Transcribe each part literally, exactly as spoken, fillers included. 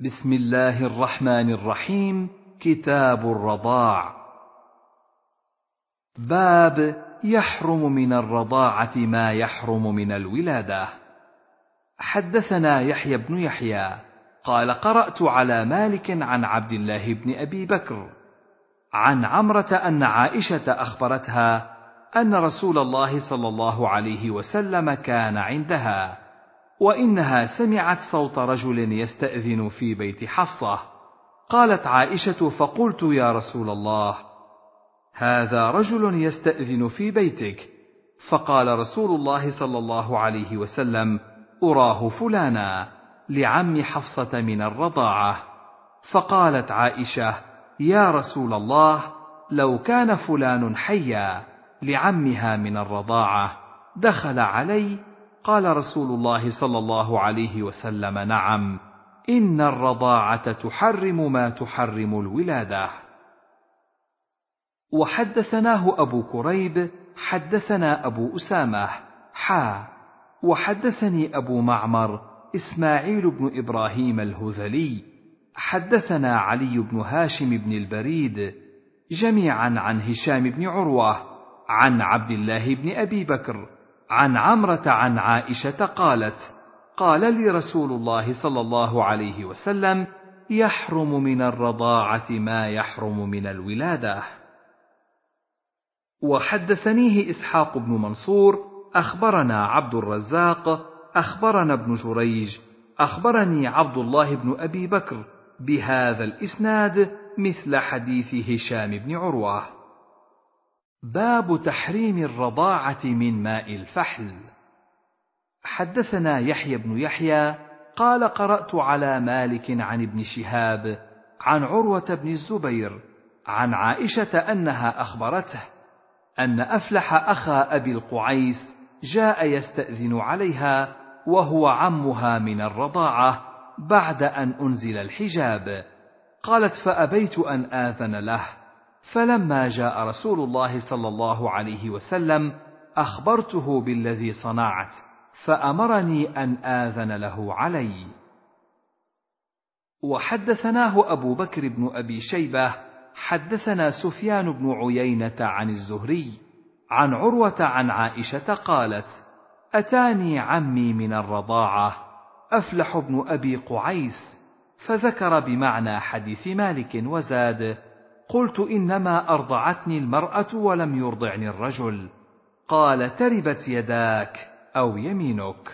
بسم الله الرحمن الرحيم. كتاب الرضاع. باب يحرم من الرضاعة ما يحرم من الولادة. حدثنا يحيى بن يحيى قال قرأت على مالك عن عبد الله بن أبي بكر عن عمرة أن عائشة أخبرتها أن رسول الله صلى الله عليه وسلم كان عندها، وإنها سمعت صوت رجل يستأذن في بيت حفصة. قالت عائشة: فقلت يا رسول الله، هذا رجل يستأذن في بيتك. فقال رسول الله صلى الله عليه وسلم: أراه فلانا لعم حفصة من الرضاعة. فقالت عائشة: يا رسول الله، لو كان فلان حيا لعمها من الرضاعة دخل علي. قال رسول الله صلى الله عليه وسلم: نعم، إن الرضاعة تحرم ما تحرم الولادة. وحدثناه أبو كريب حدثنا أبو أسامة حا وحدثني أبو معمر إسماعيل بن إبراهيم الهذلي حدثنا علي بن هاشم بن البريد جميعا عن هشام بن عروة عن عبد الله بن أبي بكر عن عمرة عن عائشة قالت: قال لي رسول الله صلى الله عليه وسلم: يحرم من الرضاعة ما يحرم من الولادة. وحدثنيه إسحاق بن منصور أخبرنا عبد الرزاق أخبرنا ابن جريج أخبرني عبد الله بن أبي بكر بهذا الإسناد مثل حديث هشام بن عروة. باب تحريم الرضاعة من ماء الفحل. حدثنا يحيى بن يحيى قال قرأت على مالك عن ابن شهاب عن عروة بن الزبير عن عائشة أنها أخبرته أن أفلح أخا أبي القعيس جاء يستأذن عليها وهو عمها من الرضاعة بعد أن أنزل الحجاب. قالت: فأبيت أن آذن له، فلما جاء رسول الله صلى الله عليه وسلم أخبرته بالذي صنعت، فأمرني أن آذن له علي. وحدثناه أبو بكر بن أبي شيبة حدثنا سفيان بن عيينة عن الزهري عن عروة عن عائشة قالت: أتاني عمي من الرضاعة أفلح بن أبي قعيس، فذكر بمعنى حديث مالك وزاد: قلت: إنما أرضعتني المرأة ولم يرضعني الرجل. قال: تربت يداك أو يمينك.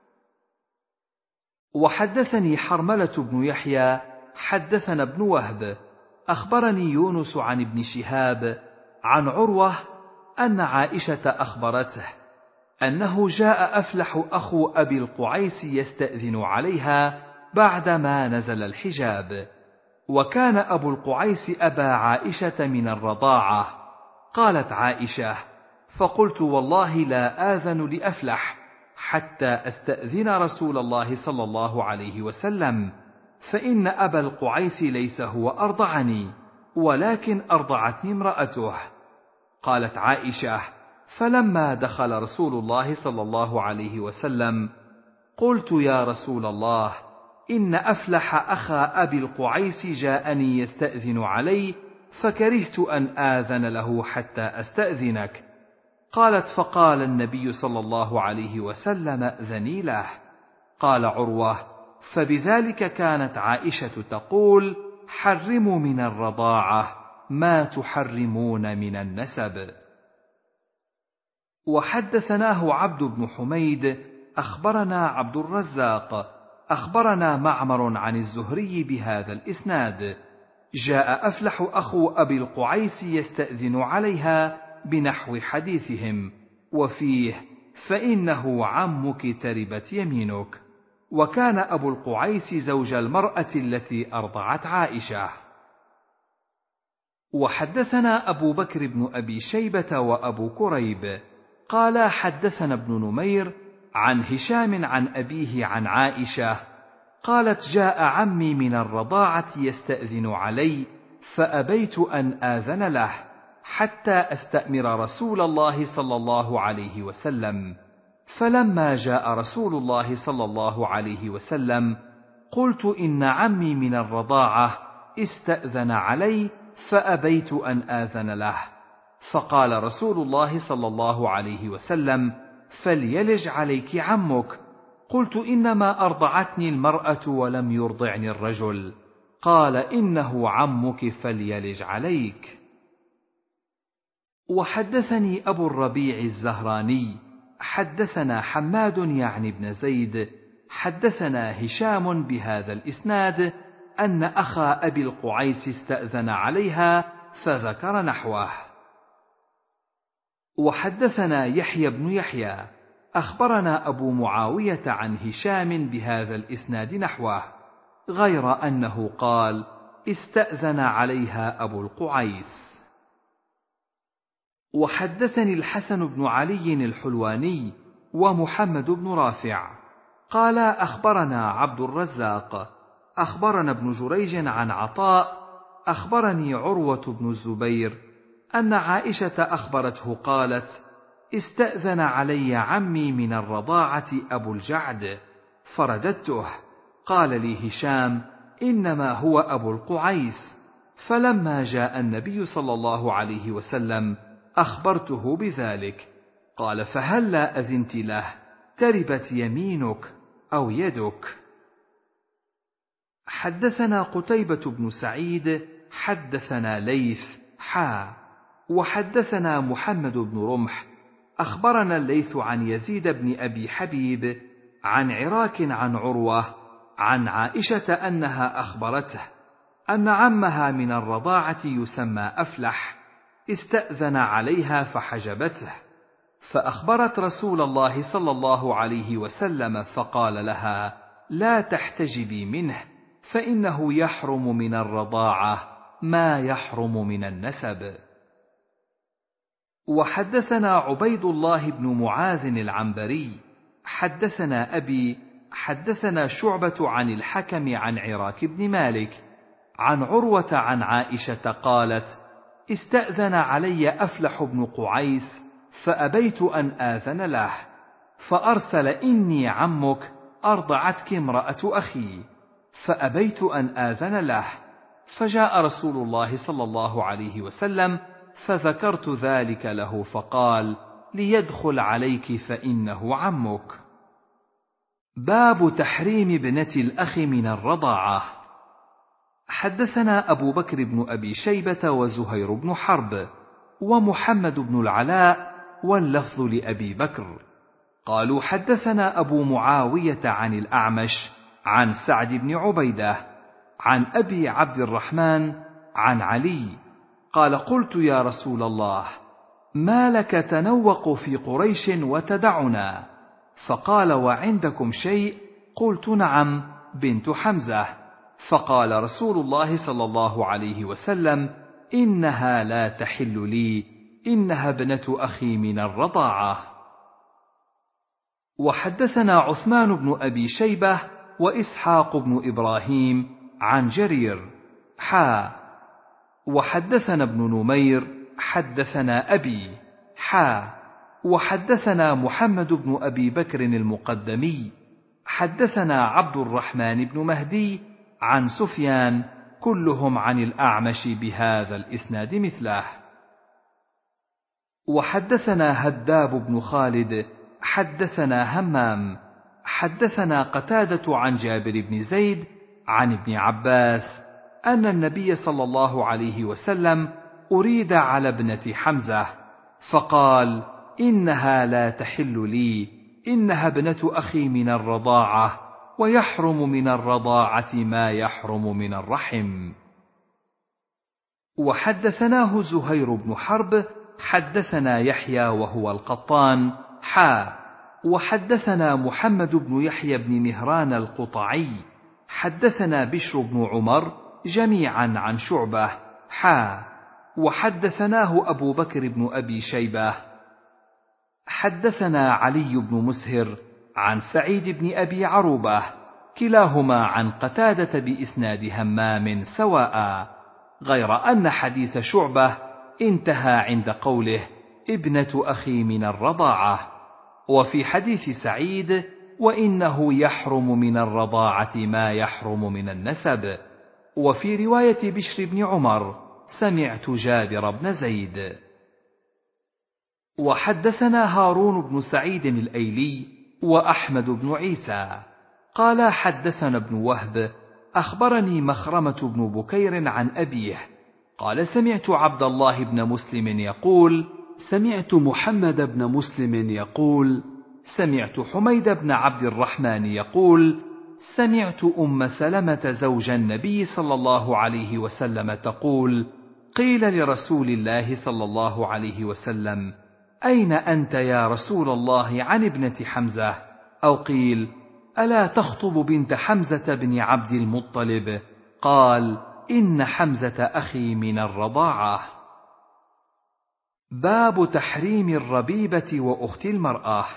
وحدثني حرملة بن يحيى حدثنا ابن وهب أخبرني يونس عن ابن شهاب عن عروة أن عائشة أخبرته أنه جاء أفلح أخو أبي القعيس يستأذن عليها بعدما نزل الحجاب، وكان أبو القعيس أبا عائشة من الرضاعة. قالت عائشة: فقلت: والله لا آذن لأفلح حتى أستأذن رسول الله صلى الله عليه وسلم، فإن أبا القعيس ليس هو أرضعني، ولكن أرضعتني امرأته. قالت عائشة: فلما دخل رسول الله صلى الله عليه وسلم قلت: يا رسول الله، إن أفلح أخا أبي القعيس جاءني يستأذن علي، فكرهت أن آذن له حتى أستأذنك. قالت: فقال النبي صلى الله عليه وسلم: أذني له. قال عروة: فبذلك كانت عائشة تقول: حرموا من الرضاعة ما تحرمون من النسب. وحدثناه عبد بن حميد أخبرنا عبد الرزاق أخبرنا معمر عن الزهري بهذا الإسناد: جاء أفلح أخو أبي القعيس يستأذن عليها بنحو حديثهم، وفيه: فإنه عمك تربت يمينك. وكان أبو القعيس زوج المرأة التي أرضعت عائشة. وحدثنا أبو بكر بن أبي شيبة وأبو كريب قال حدثنا ابن نمير عن هشام عن أبيه عن عائشة قالت: جاء عمي من الرضاعة يستأذن علي، فأبيت أن آذن له حتى أستأمر رسول الله صلى الله عليه وسلم. فلما جاء رسول الله صلى الله عليه وسلم قلت إن عمي من الرضاعة استأذن علي فأبيت أن آذن له، فقال رسول الله صلى الله عليه وسلم: فليلج عليك عمك. قلت: إنما أرضعتني المرأة ولم يرضعني الرجل. قال: إنه عمك فليلج عليك. وحدثني أبو الربيع الزهراني حدثنا حماد يعني بن زيد حدثنا هشام بهذا الإسناد أن أخا أبي القعيس استأذن عليها فذكر نحوه. وحدثنا يحيى بن يحيى أخبرنا أبو معاوية عن هشام بهذا الإسناد نحوه، غير أنه قال: استأذن عليها أبو القعيس. وحدثني الحسن بن علي الحلواني ومحمد بن رافع قال: أخبرنا عبد الرزاق أخبرنا ابن جريج عن عطاء أخبرني عروة بن الزبير أن عائشة أخبرته قالت: استأذن علي عمي من الرضاعة أبو الجعد فرددته. قال لي هشام: إنما هو أبو القعيس. فلما جاء النبي صلى الله عليه وسلم أخبرته بذلك. قال: فهلا أذنت له؟ تربت يمينك أو يدك. حدثنا قتيبة بن سعيد حدثنا ليث حا وحدثنا محمد بن رمح أخبرنا الليث عن يزيد بن أبي حبيب عن عراك عن عروة عن عائشة أنها أخبرته أن عمها من الرضاعة يسمى أفلح استأذن عليها فحجبته، فأخبرت رسول الله صلى الله عليه وسلم فقال لها: لا تحتجبي منه، فإنه يحرم من الرضاعة ما يحرم من النسب. وحدثنا عبيد الله بن معاذ العنبري حدثنا أبي حدثنا شعبة عن الحكم عن عراك بن مالك عن عروة عن عائشة قالت: استأذن علي أفلح بن قعيس فأبيت أن آذن له، فأرسل: إني عمك أرضعتك امرأة أخي، فأبيت أن آذن له، فجاء رسول الله صلى الله عليه وسلم فذكرت ذلك له فقال: ليدخل عليك فإنه عمك. باب تحريم ابنة الأخ من الرضاعة. حدثنا أبو بكر بن أبي شيبة وزهير بن حرب ومحمد بن العلاء واللفظ لأبي بكر قالوا: حدثنا أبو معاوية عن الأعمش عن سعد بن عبيدة عن أبي عبد الرحمن عن علي قال: قلت: يا رسول الله، ما لك تنوق في قريش وتدعنا؟ فقال: وعندكم شيء؟ قلت: نعم، بنت حمزة. فقال رسول الله صلى الله عليه وسلم: إنها لا تحل لي، إنها ابنة أخي من الرضاعة. وحدثنا عثمان بن أبي شيبة وإسحاق بن إبراهيم عن جرير حا وحدثنا ابن نمير حدثنا أبي حا وحدثنا محمد بن أبي بكر المقدمي حدثنا عبد الرحمن بن مهدي عن سفيان كلهم عن الأعمش بهذا الإسناد مثله. وحدثنا هداب بن خالد حدثنا همام حدثنا قتادة عن جابر بن زيد عن ابن عباس أن النبي صلى الله عليه وسلم أريد على ابنة حمزة فقال: إنها لا تحل لي، إنها ابنة أخي من الرضاعة، ويحرم من الرضاعة ما يحرم من الرحم. وحدثناه زهير بن حرب حدثنا يحيى وهو القطان حا وحدثنا محمد بن يحيى بن مهران القطعي حدثنا بشر بن عمر جميعا عن شعبة حا وحدثناه أبو بكر بن أبي شيبة حدثنا علي بن مسهر عن سعيد بن أبي عروبة كلاهما عن قتادة بإسناد همام سواء، غير أن حديث شعبة انتهى عند قوله: ابنة أخي من الرضاعة، وفي حديث سعيد وإنه يحرم من الرضاعة ما يحرم من النسب. وفي رواية بشر بن عمر: سمعت جابر بن زيد. وحدثنا هارون بن سعيد الأيلي وأحمد بن عيسى قال حدثنا ابن وهب أخبرني مخرمة بن بكير عن أبيه قال سمعت عبد الله بن مسلم يقول: سمعت محمد بن مسلم يقول: سمعت حميد بن عبد الرحمن يقول: سمعت أم سلمة زوج النبي صلى الله عليه وسلم تقول: قيل لرسول الله صلى الله عليه وسلم: أين أنت يا رسول الله عن ابنة حمزة؟ أو قيل: ألا تخطب بنت حمزة بن عبد المطلب؟ قال: إن حمزة أخي من الرضاعة. باب تحريم الربيبة وأخت المرأة.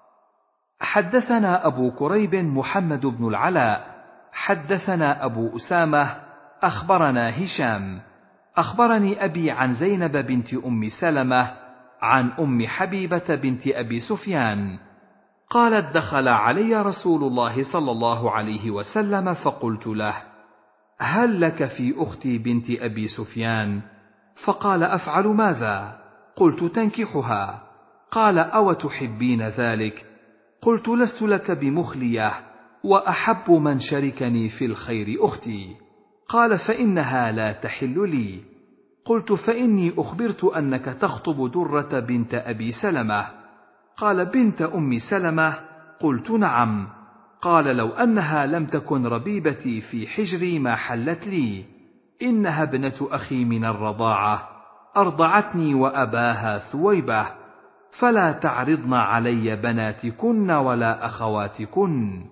حدثنا أبو كريب محمد بن العلاء حدثنا أبو أسامة أخبرنا هشام أخبرني أبي عن زينب بنت أم سلمة عن أم حبيبة بنت أبي سفيان قالت: دخل علي رسول الله صلى الله عليه وسلم فقلت له: هل لك في أختي بنت أبي سفيان؟ فقال: أفعل ماذا؟ قلت: تنكحها. قال: أو تحبين ذلك؟ قلت: لست لك بمخلية، وأحب من شركني في الخير أختي. قال: فإنها لا تحل لي. قلت: فإني أخبرت أنك تخطب درة بنت أبي سلمة. قال: بنت أم سلمة؟ قلت: نعم. قال: لو أنها لم تكن ربيبتي في حجري ما حلت لي، إنها ابنة أخي من الرضاعة، أرضعتني وأباها ثويبة، فلا تعرضن علي بناتكن ولا أخواتكن.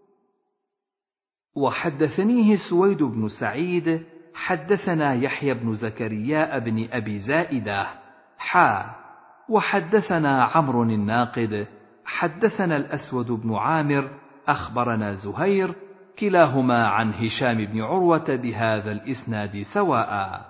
وحدثنيه سويد بن سعيد حدثنا يحيى بن زكريا بن أبي زائدة حا وحدثنا عمرو الناقد حدثنا الأسود بن عامر أخبرنا زهير كلاهما عن هشام بن عروة بهذا الإسناد سواء.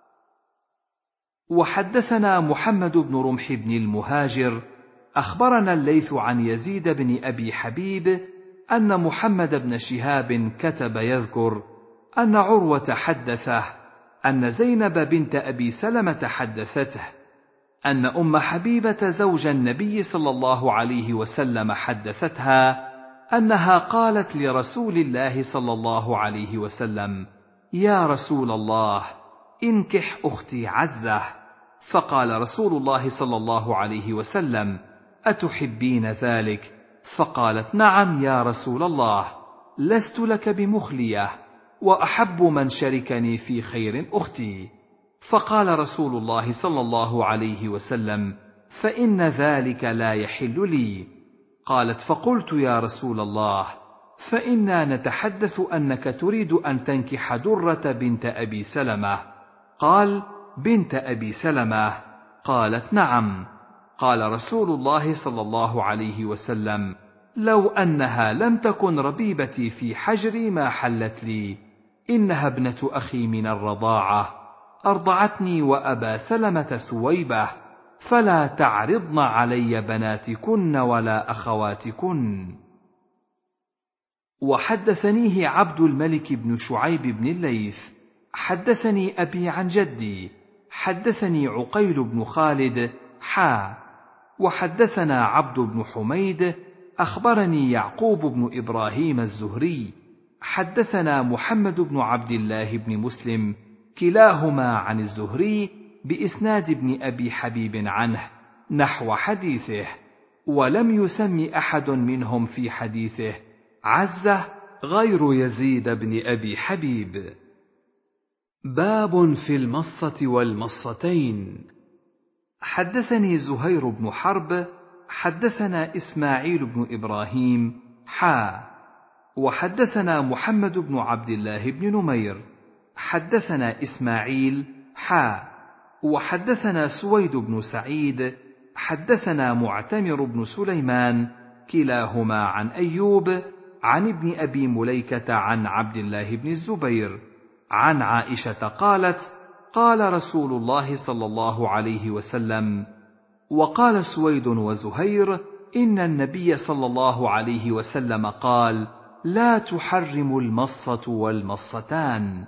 وحدثنا محمد بن رمح بن المهاجر أخبرنا الليث عن يزيد بن أبي حبيب أن محمد بن شهاب كتب يذكر أن عروة حدثه أن زينب بنت أبي سلمة حدثته أن أم حبيبة زوج النبي صلى الله عليه وسلم حدثتها أنها قالت لرسول الله صلى الله عليه وسلم: يا رسول الله، انكح أختي عزة. فقال رسول الله صلى الله عليه وسلم: أتحبين ذلك؟ فقالت: نعم يا رسول الله، لست لك بمخلية، وأحب من شركني في خير أختي. فقال رسول الله صلى الله عليه وسلم: فإن ذلك لا يحل لي. قالت: فقلت: يا رسول الله، فإنا نتحدث أنك تريد أن تنكح درة بنت أبي سلمة. قال: بنت أبي سلمة؟ قالت: نعم. قال رسول الله صلى الله عليه وسلم: لو أنها لم تكن ربيبتي في حجري ما حلت لي، إنها ابنة أخي من الرضاعة، أرضعتني وأبا سلمة ثويبة، فلا تعرضن علي بناتكن ولا أخواتكن. وحدثنيه عبد الملك بن شعيب بن الليث حدثني أبي عن جدي حدثني عقيل بن خالد حا وحدثنا عبد بن حميد أخبرني يعقوب بن إبراهيم الزهري حدثنا محمد بن عبد الله بن مسلم كلاهما عن الزهري بإسناد ابن أبي حبيب عنه نحو حديثه، ولم يسم أحد منهم في حديثه عزة غير يزيد بن أبي حبيب. باب في المصة والمصتين. حدثني زهير بن حرب حدثنا إسماعيل بن إبراهيم حا وحدثنا محمد بن عبد الله بن نمير حدثنا إسماعيل حا وحدثنا سويد بن سعيد حدثنا معتمر بن سليمان كلاهما عن أيوب عن ابن أبي مليكة عن عبد الله بن الزبير عن عائشة قالت: قال رسول الله صلى الله عليه وسلم. وقال سويد وزهير: إن النبي صلى الله عليه وسلم قال: لا تحرم المصة والمصتان.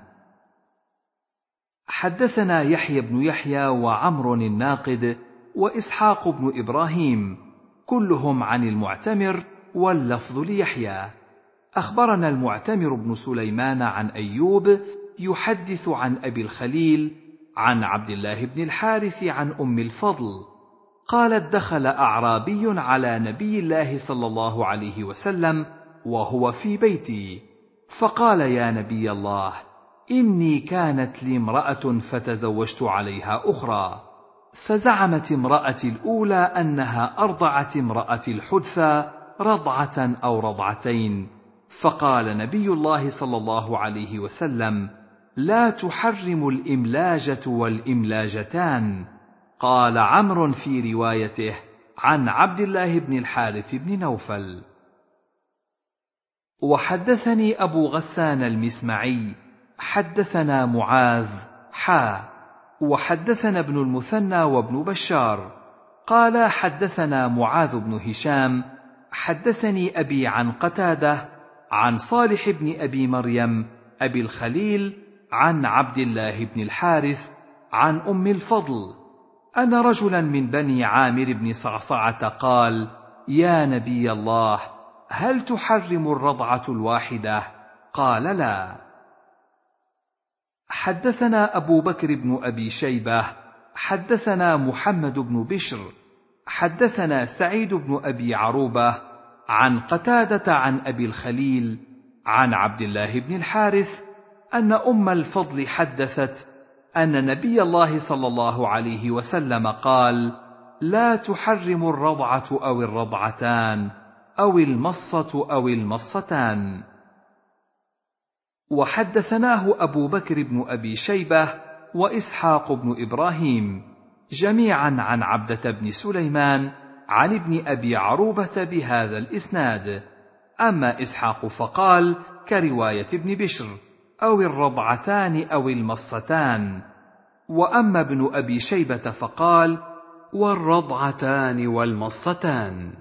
حدثنا يحيى بن يحيى وعمر الناقد وإسحاق بن إبراهيم كلهم عن المعتمر، واللفظ ليحيى. أخبرنا المعتمر بن سليمان عن أيوب يحدث عن أبي الخليل عن عبد الله بن الحارث عن أم الفضل قالت: دخل أعرابي على نبي الله صلى الله عليه وسلم وهو في بيتي، فقال: يا نبي الله، إني كانت لي امرأة فتزوجت عليها أخرى، فزعمت امرأتي الأولى أنها أرضعت امرأتي الحدثى رضعة أو رضعتين، فقال نبي الله صلى الله عليه وسلم: لا تحرم الإملاجة والإملاجتان. قال عمرو في روايته عن عبد الله بن الحارث بن نوفل. وحدثني أبو غسان المسمعي حدثنا معاذ حا وحدثنا ابن المثنى وابن بشار قال: حدثنا معاذ بن هشام حدثني أبي عن قتادة عن صالح بن أبي مريم أبي الخليل عن عبد الله بن الحارث عن أم الفضل أن رجلا من بني عامر بن صعصعة قال: يا نبي الله، هل تحرم الرضعة الواحدة؟ قال: لا. حدثنا أبو بكر بن أبي شيبة حدثنا محمد بن بشر حدثنا سعيد بن أبي عروبة عن قتادة عن أبي الخليل عن عبد الله بن الحارث أن أم الفضل حدثت أن نبي الله صلى الله عليه وسلم قال: لا تحرم الرضعة أو الرضعتان أو المصة أو المصتان. وحدثناه أبو بكر بن أبي شيبة وإسحاق بن إبراهيم جميعا عن عبدة بن سليمان عن ابن أبي عروبة بهذا الإسناد، أما إسحاق فقال كرواية ابن بشر: أو الرضعتان أو المصتان، وأما ابن أبي شيبة فقال: والرضعتان والمصتان.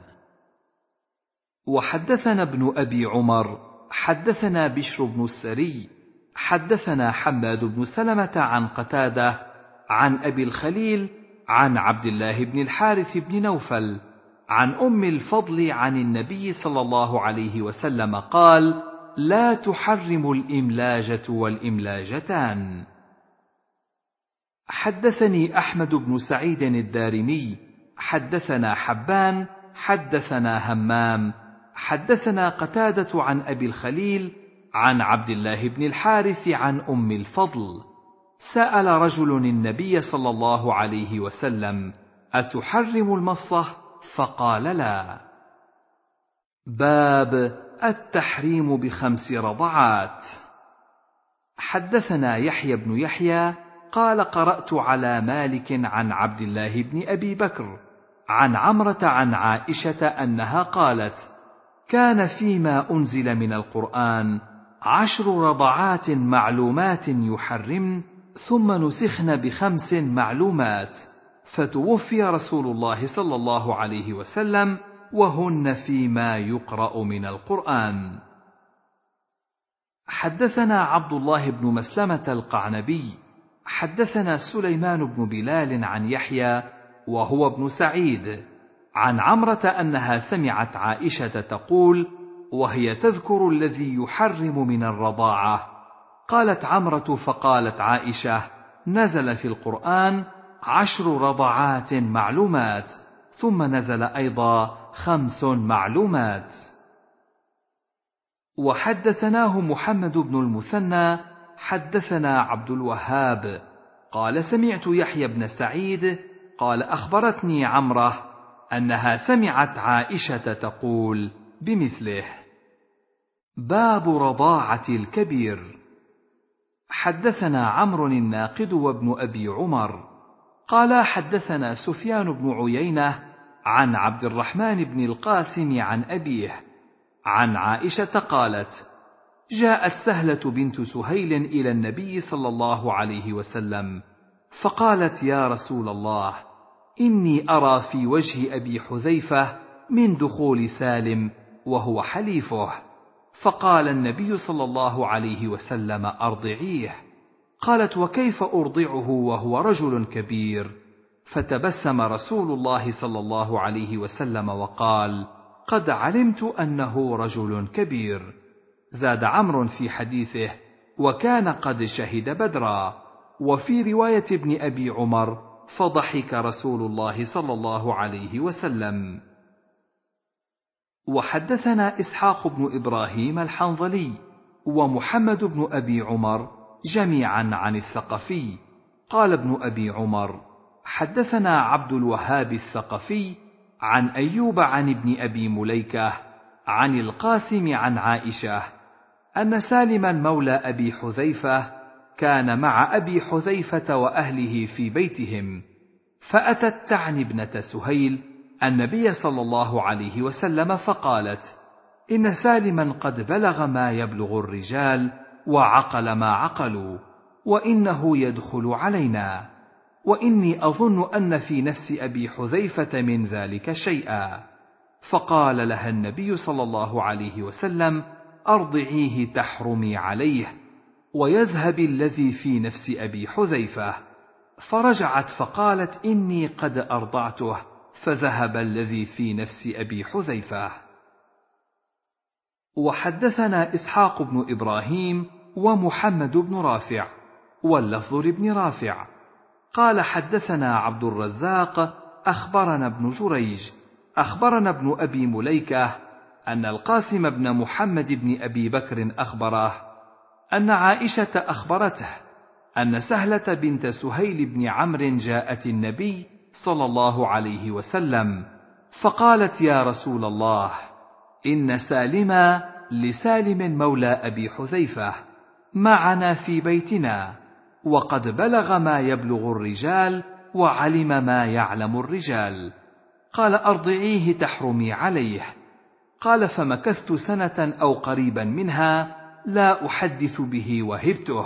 وحدثنا ابن أبي عمر حدثنا بشر بن السري حدثنا حماد بن سلمة عن قتادة عن أبي الخليل عن عبد الله بن الحارث بن نوفل عن أم الفضل عن النبي صلى الله عليه وسلم قال: لا تحرم الإملاجة والإملاجتان. حدثني أحمد بن سعيد الدارمي حدثنا حبان حدثنا همام حدثنا قتادة عن أبي الخليل عن عبد الله بن الحارث عن أم الفضل سأل رجل النبي صلى الله عليه وسلم: أتحرم المصة؟ فقال: لا. باب التحريم بخمس رضعات. حدثنا يحيى بن يحيى قال: قرأت على مالك عن عبد الله بن أبي بكر عن عمرة عن عائشة أنها قالت: كان فيما أنزل من القرآن عشر رضعات معلومات يحرمن، ثم نسخن بخمس معلومات، فتوفي رسول الله صلى الله عليه وسلم وهن فيما يقرأ من القرآن. حدثنا عبد الله بن مسلمة القعنبي حدثنا سليمان بن بلال عن يحيى وهو ابن سعيد عن عمرة أنها سمعت عائشة تقول وهي تذكر الذي يحرم من الرضاعة: قالت عمرة فقالت عائشة: نزل في القرآن عشر رضعات معلومات، ثم نزل أيضا خمس معلومات. وحدثناه محمد بن المثنى حدثنا عبد الوهاب قال: سمعت يحيى بن سعيد قال: أخبرتني عمرة أنها سمعت عائشة تقول بمثله. باب رضاعة الكبير. حدثنا عمرو الناقد وابن أبي عمر قال: حدثنا سفيان بن عيينة عن عبد الرحمن بن القاسم عن أبيه عن عائشة قالت: جاءت سهلة بنت سهيل إلى النبي صلى الله عليه وسلم فقالت: يا رسول الله، إني أرى في وجه أبي حذيفة من دخول سالم وهو حليفه. فقال النبي صلى الله عليه وسلم: أرضعيه. قالت: وكيف أرضعه وهو رجل كبير؟ فتبسم رسول الله صلى الله عليه وسلم وقال: قد علمت أنه رجل كبير. زاد عمرو في حديثه: وكان قد شهد بدرا. وفي رواية ابن أبي عمر: فضحك رسول الله صلى الله عليه وسلم. وحدثنا إسحاق بن إبراهيم الحنظلي ومحمد بن أبي عمر جميعا عن الثقفي. قال ابن أبي عمر: حدثنا عبد الوهاب الثقفي عن أيوب عن ابن أبي مليكة عن القاسم عن عائشة أن سالما مولى أبي حذيفة كان مع أبي حذيفة وأهله في بيتهم، فأتت تعني ابنة سهيل النبي صلى الله عليه وسلم فقالت: إن سالما قد بلغ ما يبلغ الرجال وعقل ما عقلوا، وإنه يدخل علينا، وإني أظن أن في نفس أبي حذيفة من ذلك شيئا. فقال لها النبي صلى الله عليه وسلم: أرضعيه تحرمي عليه، ويذهب الذي في نفس أبي حذيفة. فرجعت فقالت: إني قد أرضعته، فذهب الذي في نفس أبي حذيفة. وحدثنا إسحاق بن إبراهيم ومحمد بن رافع، واللفظ لابن رافع قال: حدثنا عبد الرزاق أخبرنا ابن جريج أخبرنا ابن أبي مليكة أن القاسم بن محمد بن أبي بكر أخبره أن عائشة أخبرته أن سهلة بنت سهيل بن عمرو جاءت النبي صلى الله عليه وسلم فقالت: يا رسول الله، إن سالما لسالم مولى أبي حذيفة معنا في بيتنا، وقد بلغ ما يبلغ الرجال وعلم ما يعلم الرجال. قال: أرضعيه تحرمي عليه. قال: فمكثت سنة أو قريبا منها لا أحدث به وهبته.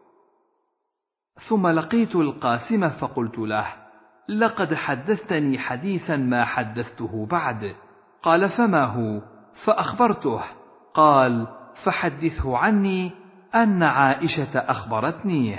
ثم لقيت القاسم فقلت له: لقد حدثتني حديثا ما حدثته بعد. قال: فما هو؟ فأخبرته. قال: فحدثه عني أن عائشة أخبرتنيه.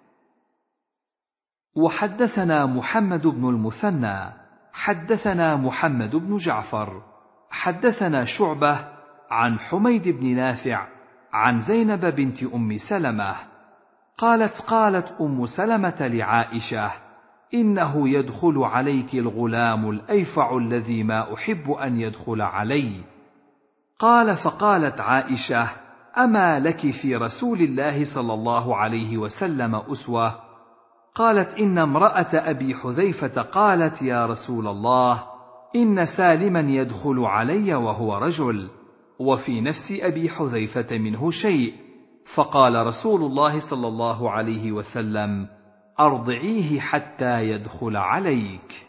وحدثنا محمد بن المثنى حدثنا محمد بن جعفر حدثنا شعبة عن حميد بن نافع عن زينب بنت أم سلمة قالت: قالت أم سلمة لعائشة: إنه يدخل عليك الغلام الأيفع الذي ما أحب أن يدخل علي. قال: فقالت عائشة: أما لك في رسول الله صلى الله عليه وسلم أسوة؟ قالت: إن امرأة أبي حذيفة قالت: يا رسول الله، إن سالما يدخل علي وهو رجل، وفي نفس أبي حذيفة منه شيء. فقال رسول الله صلى الله عليه وسلم: أرضعيه حتى يدخل عليك.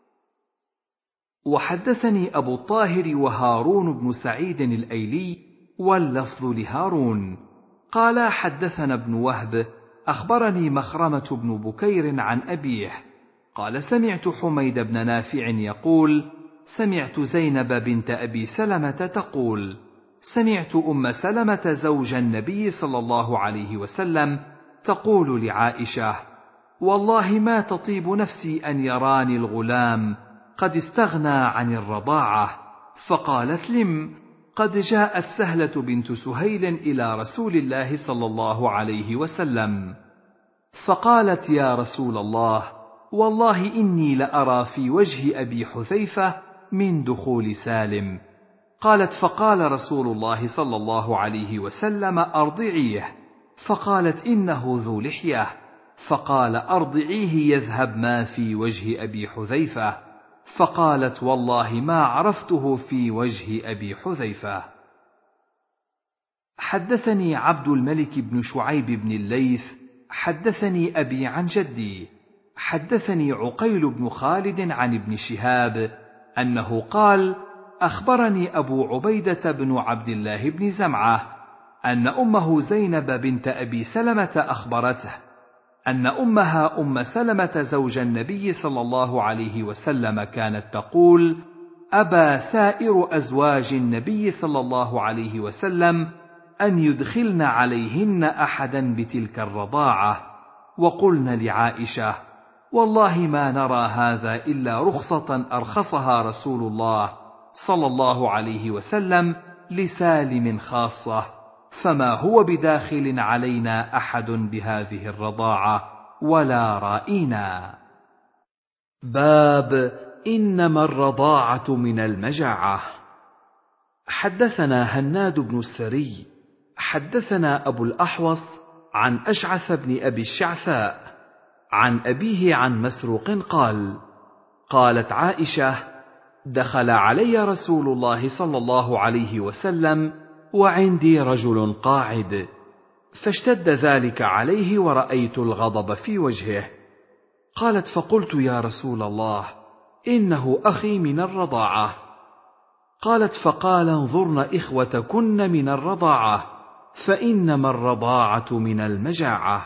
وحدثني أبو الطاهر وهارون بن سعيد الأيلي، واللفظ لهارون قال: حدثنا ابن وهب أخبرني مخرمة بن بكير عن أبيه قال: سمعت حميد بن نافع يقول: سمعت زينب بنت أبي سلمة تقول: سمعت أم سلمة زوج النبي صلى الله عليه وسلم تقول لعائشة: والله ما تطيب نفسي أن يراني الغلام قد استغنى عن الرضاعة. فقالت: لم؟ قد جاءت سهلة بنت سهيل إلى رسول الله صلى الله عليه وسلم فقالت: يا رسول الله، والله إني لأرى في وجه أبي حذيفة من دخول سالم. قالت: فقال رسول الله صلى الله عليه وسلم: أرضعيه. فقالت: إنه ذو لحية. فقال: أرضعيه يذهب ما في وجه أبي حذيفة. فقالت: والله ما عرفته في وجه أبي حذيفة. حدثني عبد الملك بن شعيب بن الليث حدثني أبي عن جدي حدثني عقيل بن خالد عن ابن شهاب أنه قال: أخبرني أبو عبيدة بن عبد الله بن زمعة أن أمه زينب بنت أبي سلمة أخبرته أن أمها أم سلمة زوج النبي صلى الله عليه وسلم كانت تقول: أبى سائر أزواج النبي صلى الله عليه وسلم أن يدخلن عليهن أحدا بتلك الرضاعة، وقلن لعائشة: والله ما نرى هذا إلا رخصة أرخصها رسول الله صلى الله عليه وسلم لسالم خاصة، فما هو بداخل علينا أحد بهذه الرضاعة ولا رائنا. باب إنما الرضاعة من المجاعة. حدثنا هناد بن السري حدثنا أبو الأحوص عن أشعث بن أبي الشعثاء عن أبيه عن مسروق قال: قالت عائشة: دخل علي رسول الله صلى الله عليه وسلم وعندي رجل قاعد، فاشتد ذلك عليه ورأيت الغضب في وجهه. قالت: فقلت: يا رسول الله، إنه أخي من الرضاعة. قالت: فقال: انظرن إخوتكن من الرضاعة، فإنما الرضاعة من المجاعة.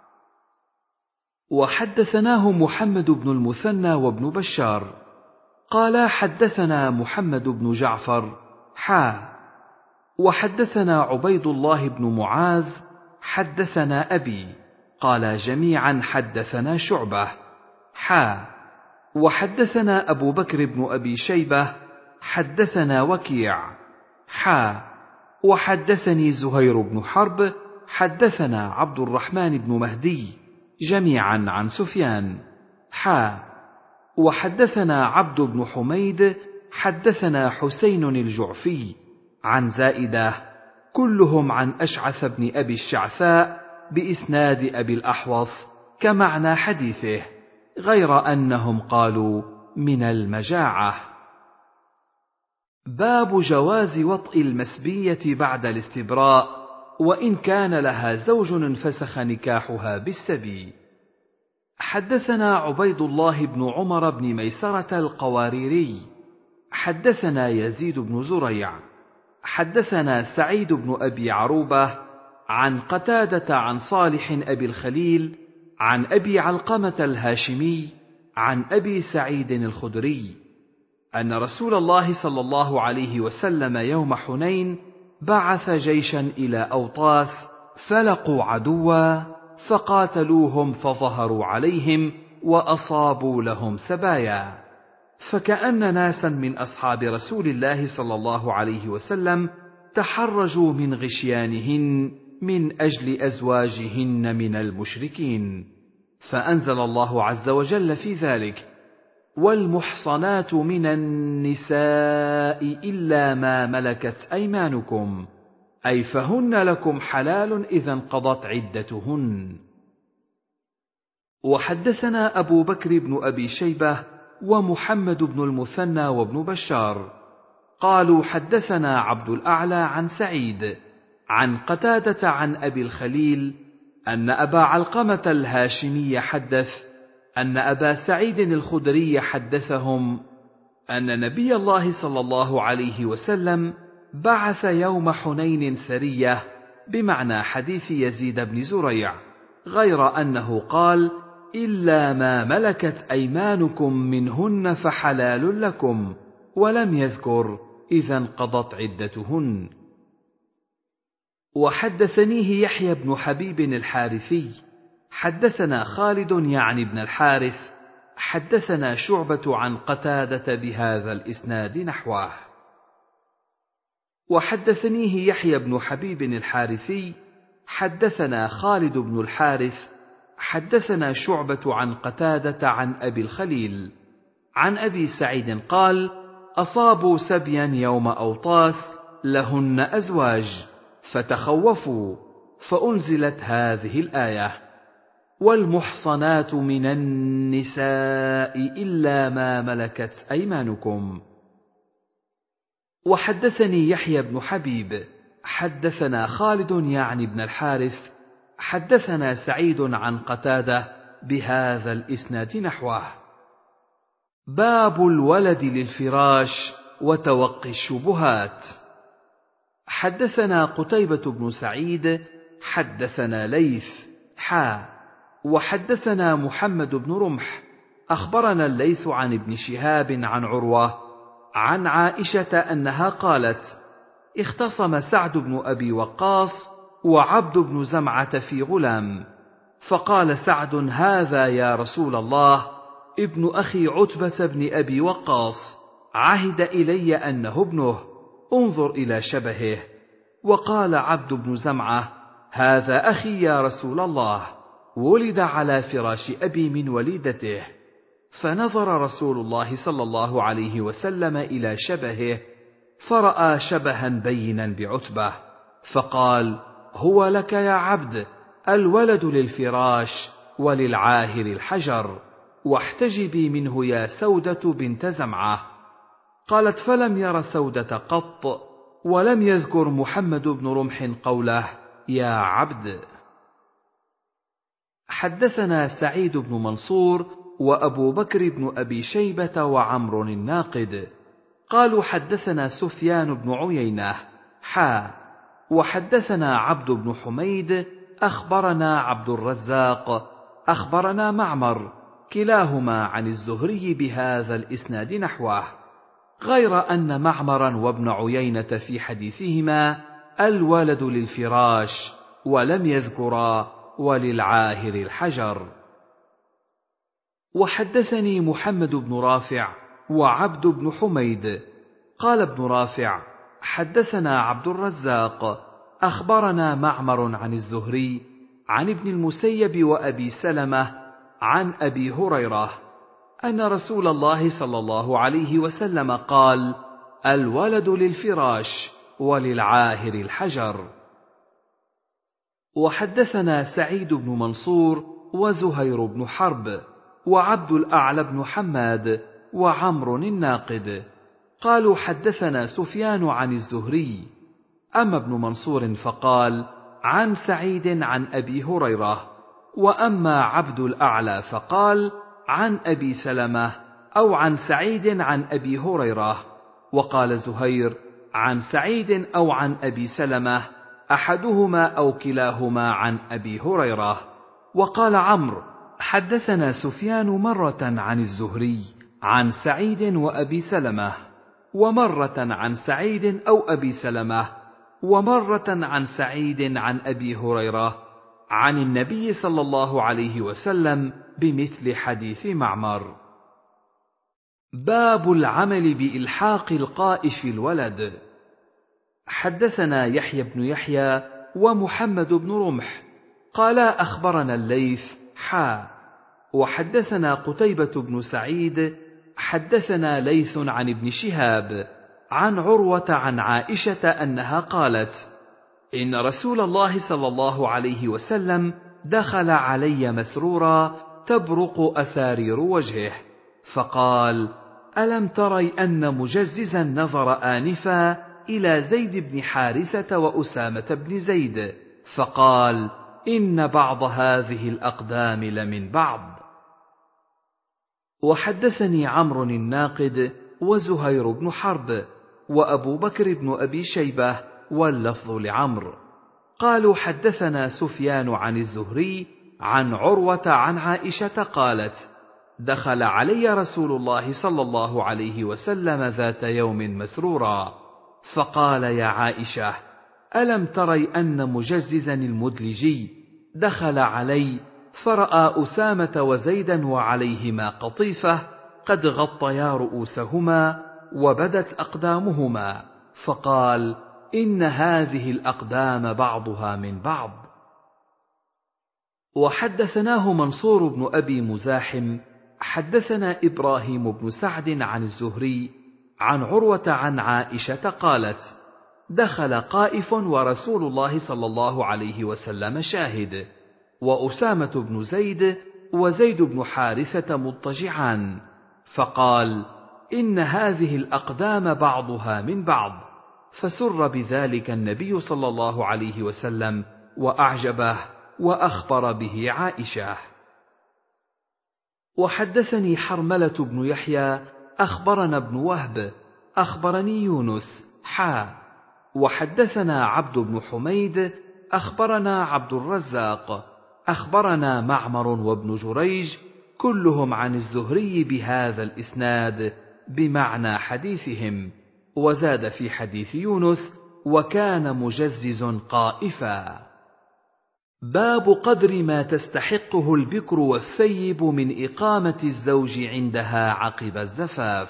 وحدثناه محمد بن المثنى وابن بشار قال: حدثنا محمد بن جعفر حا وحدثنا عبيد الله بن معاذ حدثنا أبي قال جميعا حدثنا شعبة حا وحدثنا أبو بكر بن أبي شيبة حدثنا وكيع حا وحدثني زهير بن حرب حدثنا عبد الرحمن بن مهدي جميعا عن سفيان حا وحدثنا عبد بن حميد حدثنا حسين الجعفي عن زائدة كلهم عن أشعث بن أبي الشعثاء بإسناد أبي الأحوص كمعنى حديثه، غير أنهم قالوا من المجاعة. باب جواز وطئ المسبية بعد الاستبراء وإن كان لها زوج انفسخ نكاحها بالسبي. حدثنا عبيد الله بن عمر بن ميسرة القواريري حدثنا يزيد بن زريع حدثنا سعيد بن أبي عروبة عن قتادة عن صالح أبي الخليل عن أبي علقمة الهاشمي عن أبي سعيد الخدري أن رسول الله صلى الله عليه وسلم يوم حنين بعث جيشا إلى أوطاس فلقوا عدوا فقاتلوهم فظهروا عليهم وأصابوا لهم سبايا، فكأن ناسا من أصحاب رسول الله صلى الله عليه وسلم تحرجوا من غشيانهن من أجل أزواجهن من المشركين، فأنزل الله عز وجل في ذلك: والمحصنات من النساء إلا ما ملكت أيمانكم، أي فهن لكم حلال إذا انقضت عدتهن. وحدثنا أبو بكر بن أبي شيبة ومحمد بن المثنى وابن بشار قالوا حدثنا عبد الأعلى عن سعيد عن قتادة عن أبي الخليل أن أبا علقمة الهاشمي حدث أن أبا سعيد الخدري حدثهم أن نبي الله صلى الله عليه وسلم بعث يوم حنين سرية بمعنى حديث يزيد بن زريع، غير أنه قال: إلا ما ملكت أيمانكم منهن فحلال لكم، ولم يذكر إذا انقضت عدتهن. وحدثنيه يحيى بن حبيب الحارثي حدثنا خالد يعني ابن الحارث حدثنا شعبة عن قتادة بهذا الإسناد نحوه. وحدثنيه يحيى بن حبيب الحارثي حدثنا خالد بن الحارث حدثنا شعبة عن قتادة عن أبي الخليل عن أبي سعيد قال: أصابوا سبيا يوم أوطاس لهن أزواج فتخوفوا، فأنزلت هذه الآية: والمحصنات من النساء إلا ما ملكت أيمانكم. وحدثني يحيى بن حبيب حدثنا خالد يعني ابن الحارث حدثنا سعيد عن قتادة بهذا الإسناد نحوه. باب الولد للفراش وتوقي الشبهات. حدثنا قتيبة بن سعيد حدثنا ليث حا وحدثنا محمد بن رمح أخبرنا الليث عن ابن شهاب عن عروة عن عائشة أنها قالت: اختصم سعد بن أبي وقاص وعبد بن زمعة في غلام، فقال سعد: هذا يا رسول الله ابن أخي عتبة بن أبي وقاص، عهد إلي أنه ابنه، انظر إلى شبهه. وقال عبد بن زمعة: هذا أخي يا رسول الله، ولد على فراش أبي من وليدته. فنظر رسول الله صلى الله عليه وسلم إلى شبهه، فرأى شبها بينا بعتبة، فقال: هو لك يا عبد، الولد للفراش وللعاهر الحجر، واحتجبي منه يا سودة بنت زمعة. قالت: فلم ير سودة قط، ولم يذكر محمد بن رمح قوله يا عبد. حدثنا سعيد بن منصور وأبو بكر بن أبي شيبة وعمر الناقد قالوا حدثنا سفيان بن عيينة حا وحدثنا عبد بن حميد أخبرنا عبد الرزاق أخبرنا معمر كلاهما عن الزهري بهذا الإسناد نحوه، غير أن معمرا وابن عيينة في حديثهما الولد للفراش، ولم يذكرا وللعاهر الحجر. وحدثني محمد بن رافع وعبد بن حميد قال ابن رافع: حدثنا عبد الرزاق أخبرنا معمر عن الزهري عن ابن المسيب وأبي سلمة عن أبي هريرة أن رسول الله صلى الله عليه وسلم قال: الولد للفراش وللعاهر الحجر. وحدثنا سعيد بن منصور وزهير بن حرب وعبد الأعلى بن حماد وعمر الناقد قالوا حدثنا سفيان عن الزهري. أما ابن منصور فقال: عن سعيد عن أبي هريرة. وأما عبد الأعلى فقال: عن أبي سلمة أو عن سعيد عن أبي هريرة. وقال زهير: عن سعيد أو عن أبي سلمة، أحدهما أو كلاهما عن أبي هريرة. وقال عمرو: حدثنا سفيان مرة عن الزهري عن سعيد وأبي سلمة، ومرة عن سعيد أو أبي سلمة، ومرة عن سعيد عن أبي هريرة عن النبي صلى الله عليه وسلم بمثل حديث معمر. باب العمل بإلحاق القائف الولد. حدثنا يحيى بن يحيى ومحمد بن رمح قالا أخبرنا الليث حا وحدثنا قتيبة بن سعيد حدثنا ليث عن ابن شهاب عن عروة عن عائشة أنها قالت: إن رسول الله صلى الله عليه وسلم دخل علي مسرورا تبرق أسارير وجهه، فقال: ألم تري أن مجززا نظر آنفا إلى زيد بن حارثة وأسامة بن زيد، فقال: إن بعض هذه الأقدام لمن بعض. وحدثني عمرو الناقد وزهير بن حرب وأبو بكر بن أبي شيبة واللفظ لعمرو قالوا حدثنا سفيان عن الزهري عن عروة عن عائشة قالت: دخل علي رسول الله صلى الله عليه وسلم ذات يوم مسرورا، فقال: يا عائشة، ألم تري أن مجززا المدلجي دخل علي فرأى أسامة وزيدا وعليهما قطيفة قد غطيا رؤوسهما وبدت أقدامهما، فقال: إن هذه الأقدام بعضها من بعض. وحدثناه منصور بن أبي مزاحم حدثنا إبراهيم بن سعد عن الزهري عن عروة عن عائشة قالت: دخل قائف ورسول الله صلى الله عليه وسلم شاهد، وأسامة بن زيد وزيد بن حارثة مضطجعان، فقال: إن هذه الأقدام بعضها من بعض، فسر بذلك النبي صلى الله عليه وسلم وأعجبه وأخبر به عائشة. وحدثني حرملة بن يحيى أخبرنا ابن وهب أخبرني يونس حا وحدثنا عبد بن حميد أخبرنا عبد الرزاق أخبرنا معمر وابن جريج كلهم عن الزهري بهذا الإسناد بمعنى حديثهم، وزاد في حديث يونس: وكان مجزز قائفا. باب قدر ما تستحقه البكر والثيب من إقامة الزوج عندها عقب الزفاف.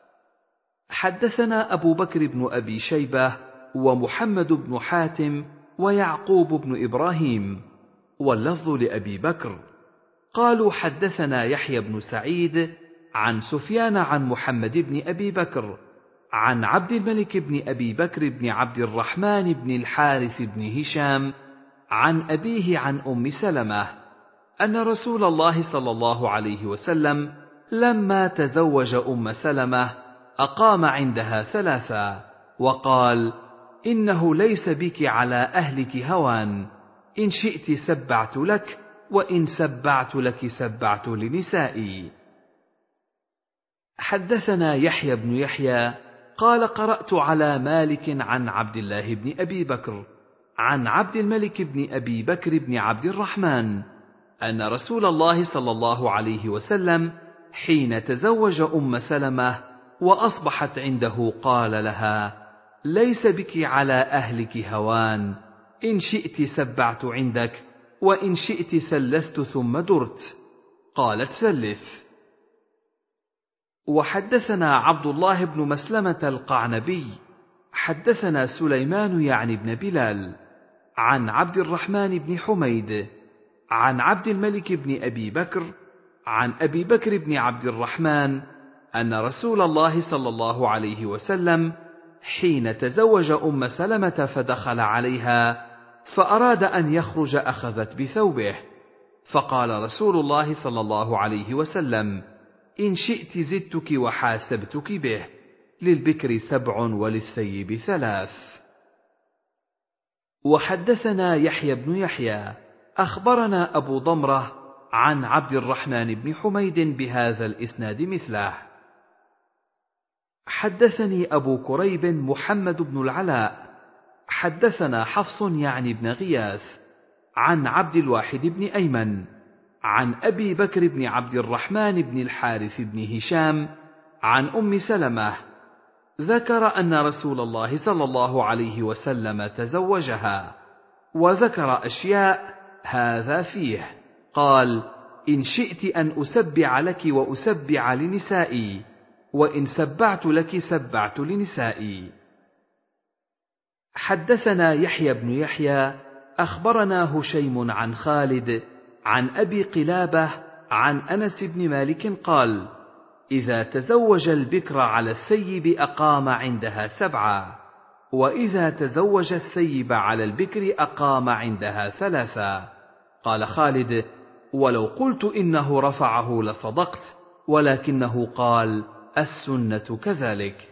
حدثنا أبو بكر بن أبي شيبة ومحمد بن حاتم ويعقوب بن إبراهيم، واللفظ لأبي بكر، قالوا حدثنا يحيى بن سعيد عن سفيان عن محمد بن أبي بكر عن عبد الملك بن أبي بكر بن عبد الرحمن بن الحارث بن هشام عن أبيه عن أم سلمة أن رسول الله صلى الله عليه وسلم لما تزوج أم سلمة أقام عندها ثلاثا، وقال: إنه ليس بك على أهلك هوان، إن شئت سبعت لك، وإن سبعت لك سبعت لنسائي. حدثنا يحيى بن يحيى قال: قرأت على مالك عن عبد الله بن أبي بكر عن عبد الملك بن أبي بكر بن عبد الرحمن أن رسول الله صلى الله عليه وسلم حين تزوج أم سلمة وأصبحت عنده قال لها: ليس بك على أهلك هوان، إن شئت سبعت عندك، وإن شئت ثلثت ثم درت. قالت: ثلث. وحدثنا عبد الله بن مسلمة القعنبي حدثنا سليمان يعني بن بلال عن عبد الرحمن بن حميد عن عبد الملك بن أبي بكر عن أبي بكر بن عبد الرحمن أن رسول الله صلى الله عليه وسلم حين تزوج أم سلمة فدخل عليها فأراد أن يخرج أخذت بثوبه، فقال رسول الله صلى الله عليه وسلم: إن شئت زدتك وحاسبتك به، للبكر سبع وللثيب ثلاث. وحدثنا يحيى بن يحيى أخبرنا أبو ضمرة عن عبد الرحمن بن حميد بهذا الإسناد مثله. حدثني أبو كريب محمد بن العلاء حدثنا حفص يعني بن غياث عن عبد الواحد بن أيمن عن أبي بكر بن عبد الرحمن بن الحارث بن هشام عن أم سلمة ذكر أن رسول الله صلى الله عليه وسلم تزوجها، وذكر أشياء هذا فيه، قال: إن شئت أن أسبع لك وأسبع لنسائي، وإن سبعت لك سبعت لنسائي. حدثنا يحيى بن يحيى أخبرنا هشيم عن خالد عن أبي قلابة عن أنس بن مالك قال: إذا تزوج البكر على الثيب أقام عندها سبعا، وإذا تزوج الثيب على البكر أقام عندها ثلاثا. قال خالد: ولو قلت إنه رفعه لصدقت، ولكنه قال: السنة كذلك.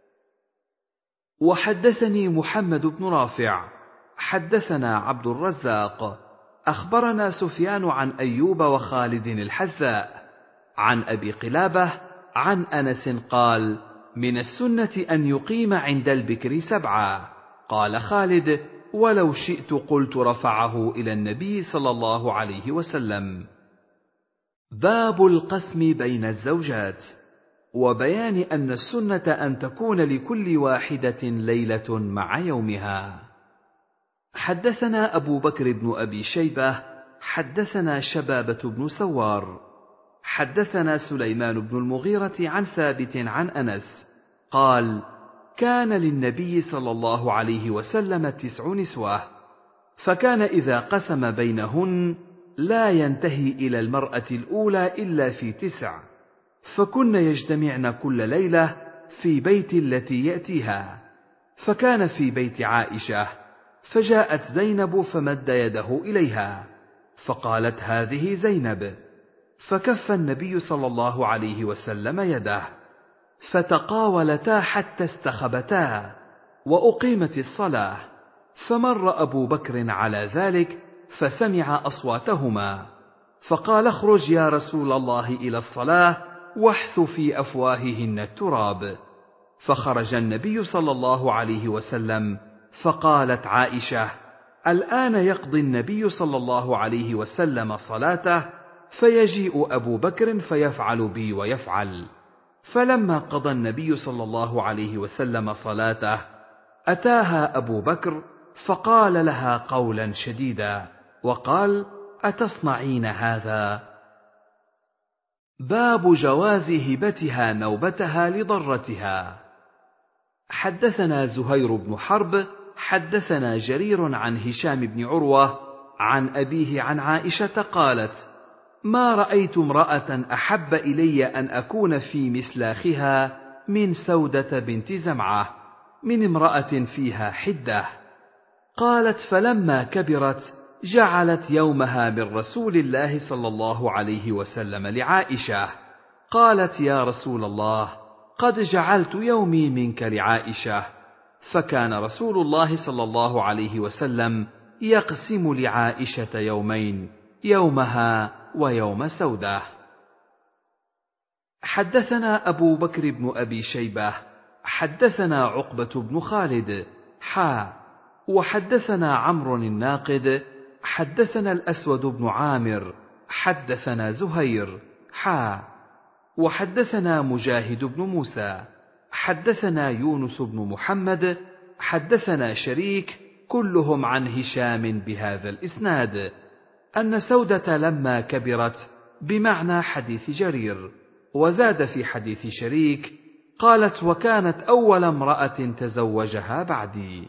وحدثني محمد بن رافع حدثنا عبد الرزاق أخبرنا سفيان عن أيوب وخالد الحذاء عن أبي قلابة عن أنس قال: من السنة أن يقيم عند البكر سبعا. قال خالد: ولو شئت قلت رفعه إلى النبي صلى الله عليه وسلم. باب القسم بين الزوجات، وبيان أن السنة أن تكون لكل واحدة ليلة مع يومها. حدثنا أبو بكر بن أبي شيبة حدثنا شبابة بن سوار حدثنا سليمان بن المغيرة عن ثابت عن أنس قال: كان للنبي صلى الله عليه وسلم تسع نسوة، فكان إذا قسم بينهن لا ينتهي إلى المرأة الأولى إلا في تسع، فكن يجتمعن كل ليلة في بيت التي يأتيها، فكان في بيت عائشة، فجاءت زينب فمد يده إليها فقالت: هذه زينب، فكف النبي صلى الله عليه وسلم يده، فتقاولتا حتى استخبتا، وأقيمت الصلاة، فمر أبو بكر على ذلك فسمع أصواتهما، فقال: اخرج يا رسول الله إلى الصلاة واحث في أفواههن التراب. فخرج النبي صلى الله عليه وسلم، فقالت عائشة: الآن يقضي النبي صلى الله عليه وسلم صلاته، فيجيء أبو بكر فيفعل بي ويفعل. فلما قضى النبي صلى الله عليه وسلم صلاته أتاها أبو بكر فقال لها قولا شديدا وقال: أتصنعين هذا؟ باب جواز هبتها نوبتها لضرتها. حدثنا زهير بن حرب حدثنا جرير عن هشام بن عروة عن أبيه عن عائشة قالت: ما رأيت امرأة أحب إلي أن أكون في مسلاخها من سودة بنت زمعة من امرأة فيها حدة. قالت: فلما كبرت جعلت يومها من رسول الله صلى الله عليه وسلم لعائشة. قالت: يا رسول الله، قد جعلت يومي منك لعائشة. فكان رسول الله صلى الله عليه وسلم يقسم لعائشة يومين، يومها ويوم سودة. حدثنا أبو بكر بن أبي شيبة حدثنا عقبة بن خالد حا وحدثنا عمرو الناقد حدثنا الأسود بن عامر حدثنا زهير حا وحدثنا مجاهد بن موسى حدثنا يونس بن محمد حدثنا شريك كلهم عن هشام بهذا الإسناد أن سودة لما كبرت بمعنى حديث جرير، وزاد في حديث شريك قالت: وكانت أول امرأة تزوجها بعدي.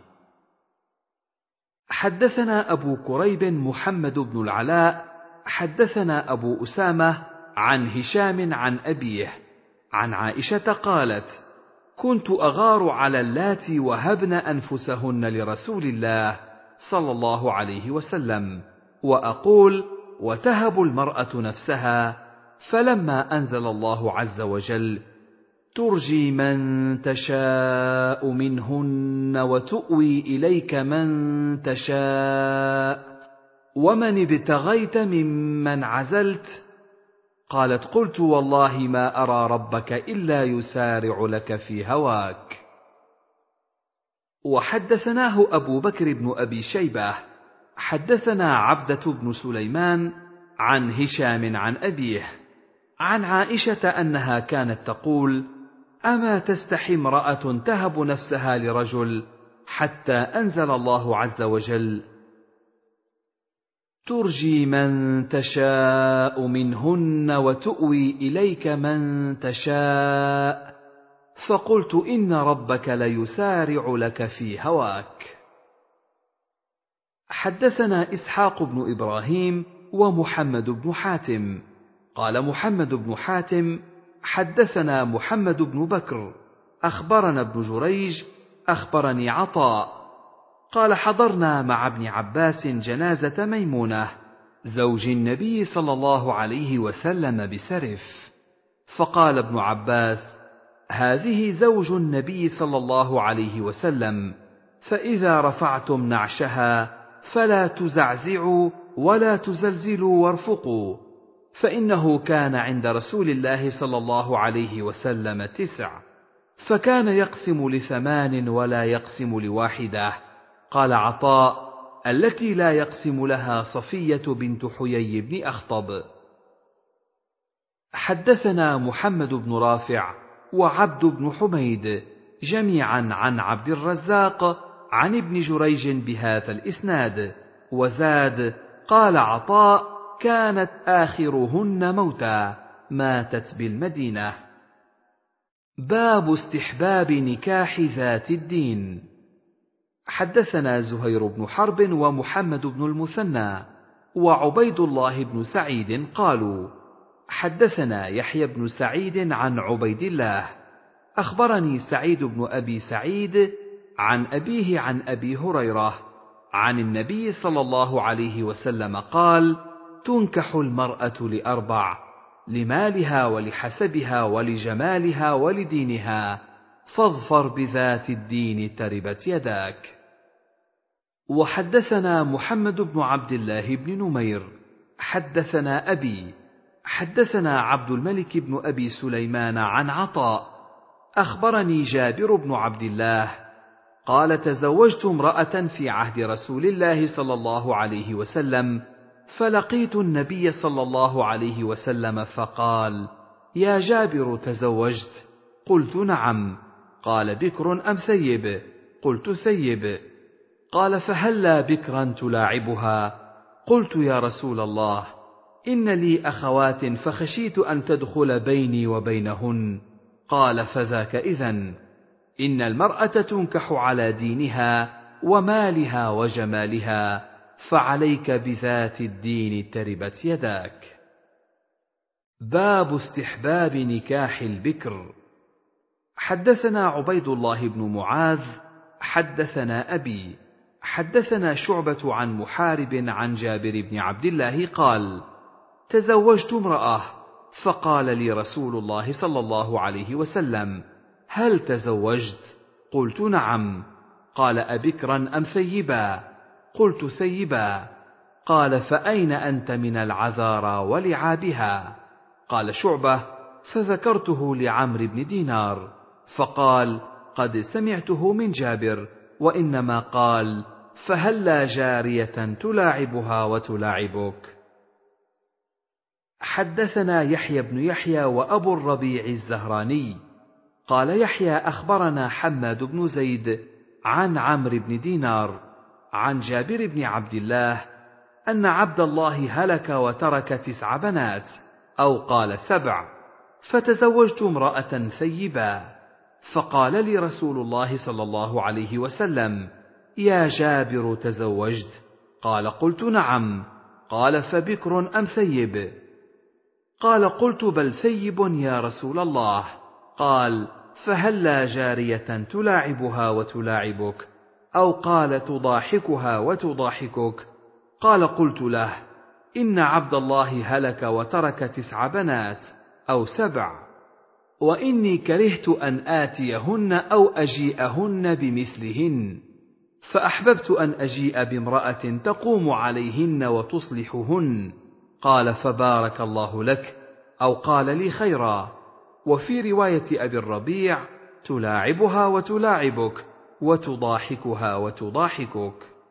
حدثنا أبو كريب محمد بن العلاء حدثنا أبو أسامة عن هشام عن أبيه عن عائشة قالت: كنت أغار على اللاتي وهبن أنفسهن لرسول الله صلى الله عليه وسلم، وأقول: وتهب المرأة نفسها، فلما أنزل الله عز وجل: ترجي من تشاء منهن وتؤوي إليك من تشاء ومن ابتغيت ممن عزلت، قالت: قلت والله ما أرى ربك إلا يسارع لك في هواك. وحدثناه أبو بكر بن أبي شيبة حدثنا عبدة بن سليمان عن هشام عن أبيه عن عائشة أنها كانت تقول: أما تستحي امرأة تهب نفسها لرجل حتى أنزل الله عز وجل: ترجي من تشاء منهن وتؤوي إليك من تشاء، فقلت إن ربك ليسارع لك في هواك. حدثنا إسحاق بن إبراهيم ومحمد بن حاتم قال محمد بن حاتم حدثنا محمد بن بكر أخبرنا ابن جريج أخبرني عطاء قال: حضرنا مع ابن عباس جنازة ميمونة زوج النبي صلى الله عليه وسلم بسرف، فقال ابن عباس: هذه زوج النبي صلى الله عليه وسلم، فإذا رفعتم نعشها فلا تزعزعوا ولا تزلزلوا وارفقوا، فإنه كان عند رسول الله صلى الله عليه وسلم تسع، فكان يقسم لثمان ولا يقسم لواحدة. قال عطاء: التي لا يقسم لها صفية بنت حيي بن أخطب. حدثنا محمد بن رافع وعبد بن حميد جميعا عن عبد الرزاق عن ابن جريج بهذا الإسناد، وزاد: قال عطاء: كانت آخرهن موتى، ماتت بالمدينة. باب استحباب نكاح ذات الدين. حدثنا زهير بن حرب ومحمد بن المثنى وعبيد الله بن سعيد قالوا: حدثنا يحيى بن سعيد عن عبيد الله أخبرني سعيد بن أبي سعيد عن أبيه عن أبي هريرة عن النبي صلى الله عليه وسلم قال: تنكح المرأة لأربع: لمالها ولحسبها ولجمالها ولدينها، فاظفر بذات الدين تربت يداك. وحدثنا محمد بن عبد الله بن نمير حدثنا أبي حدثنا عبد الملك بن أبي سليمان عن عطاء أخبرني جابر بن عبد الله قال: تزوجت امرأة في عهد رسول الله صلى الله عليه وسلم، فلقيت النبي صلى الله عليه وسلم فقال: يا جابر تزوجت؟ قلت نعم. قال بكر أم ثيب؟ قلت ثيب. قال فهلا بكرا تلاعبها؟ قلت يا رسول الله إن لي أخوات فخشيت أن تدخل بيني وبينهن. قال فذاك إذن، إن المرأة تنكح على دينها ومالها وجمالها، فعليك بذات الدين تربت يداك. باب استحباب نكاح البكر. حدثنا عبيد الله بن معاذ حدثنا أبي حدثنا شعبة عن محارب عن جابر بن عبد الله قال: تزوجت امرأة، فقال لي رسول الله صلى الله عليه وسلم: هل تزوجت؟ قلت نعم. قال أبكرا أم ثيبا؟ قلت ثيبا. قال فأين أنت من العذارى ولعابها؟ قال شعبة: فذكرته لعمرو بن دينار، فقال: قد سمعته من جابر، وإنما قال: فهلا جارية تلاعبها وتلاعبك. حدثنا يحيى بن يحيى وأبو الربيع الزهراني قال يحيى أخبرنا حماد بن زيد عن عمرو بن دينار عن جابر بن عبد الله أن عبد الله هلك وترك تسع بنات، أو قال سبع، فتزوجت امرأة ثيبا، فقال لي رسول الله صلى الله عليه وسلم: يا جابر تزوجت؟ قال: قلت نعم. قال فبكر أم ثيب؟ قال: قلت بل ثيب يا رسول الله. قال: فهلا جارية تلاعبها وتلاعبك؟ أو قال: تضاحكها وتضاحكك؟ قال: قلت له: إن عبد الله هلك وترك تسع بنات، أو سبع، وإني كرهت أن آتيهن أو أجيئهن بمثلهن، فأحببت أن أجيء بامرأة تقوم عليهن وتصلحهن. قال: فبارك الله لك، أو قال لي خيرا. وفي رواية أبي الربيع: تلاعبها وتلاعبك، وتضاحكها وتضاحكك.